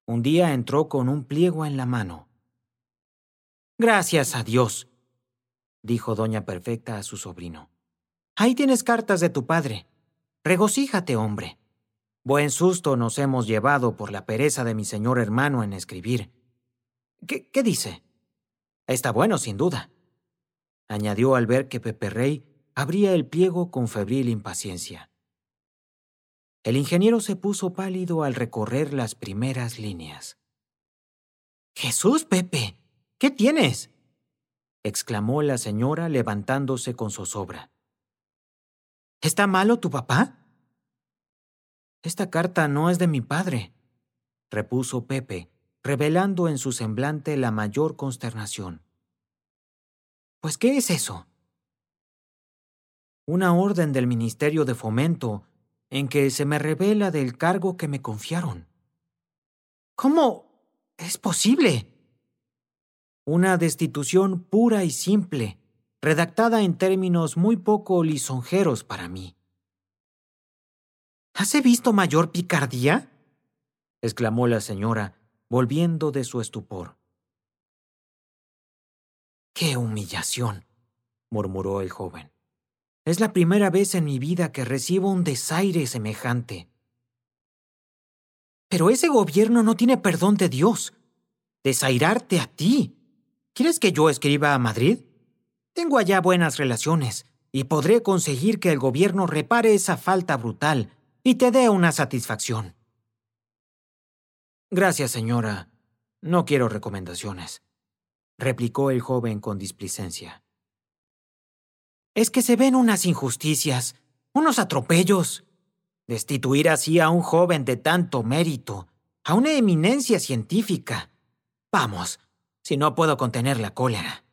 Un día entró con un pliego en la mano. «Gracias a Dios», dijo doña Perfecta a su sobrino. «Ahí tienes cartas de tu padre. Regocíjate, hombre. Buen susto nos hemos llevado por la pereza de mi señor hermano en escribir. ¿Qué dice? Está bueno, sin duda», añadió al ver que Peperrey abría el pliego con febril impaciencia. El ingeniero se puso pálido al recorrer las primeras líneas. «¡Jesús, Pepe! ¿Qué tienes?», exclamó la señora levantándose con zozobra. «¿Está malo tu papá?». «Esta carta no es de mi padre», repuso Pepe, revelando en su semblante la mayor consternación. «¿Pues qué es eso?». «Una orden del Ministerio de Fomento en que se me revela del cargo que me confiaron». «¿Cómo es posible?». «Una destitución pura y simple, redactada en términos muy poco lisonjeros para mí». «¿Has visto mayor picardía?», exclamó la señora, volviendo de su estupor. «¡Qué humillación!», murmuró el joven. «Es la primera vez en mi vida que recibo un desaire semejante». «Pero ese gobierno no tiene perdón de Dios. Desairarte a ti. ¿Quieres que yo escriba a Madrid? Tengo allá buenas relaciones y podré conseguir que el gobierno repare esa falta brutal y te dé una satisfacción». «Gracias, señora. No quiero recomendaciones», replicó el joven con displicencia. «Es que se ven unas injusticias, unos atropellos. Destituir así a un joven de tanto mérito, a una eminencia científica. Vamos, si no puedo contener la cólera».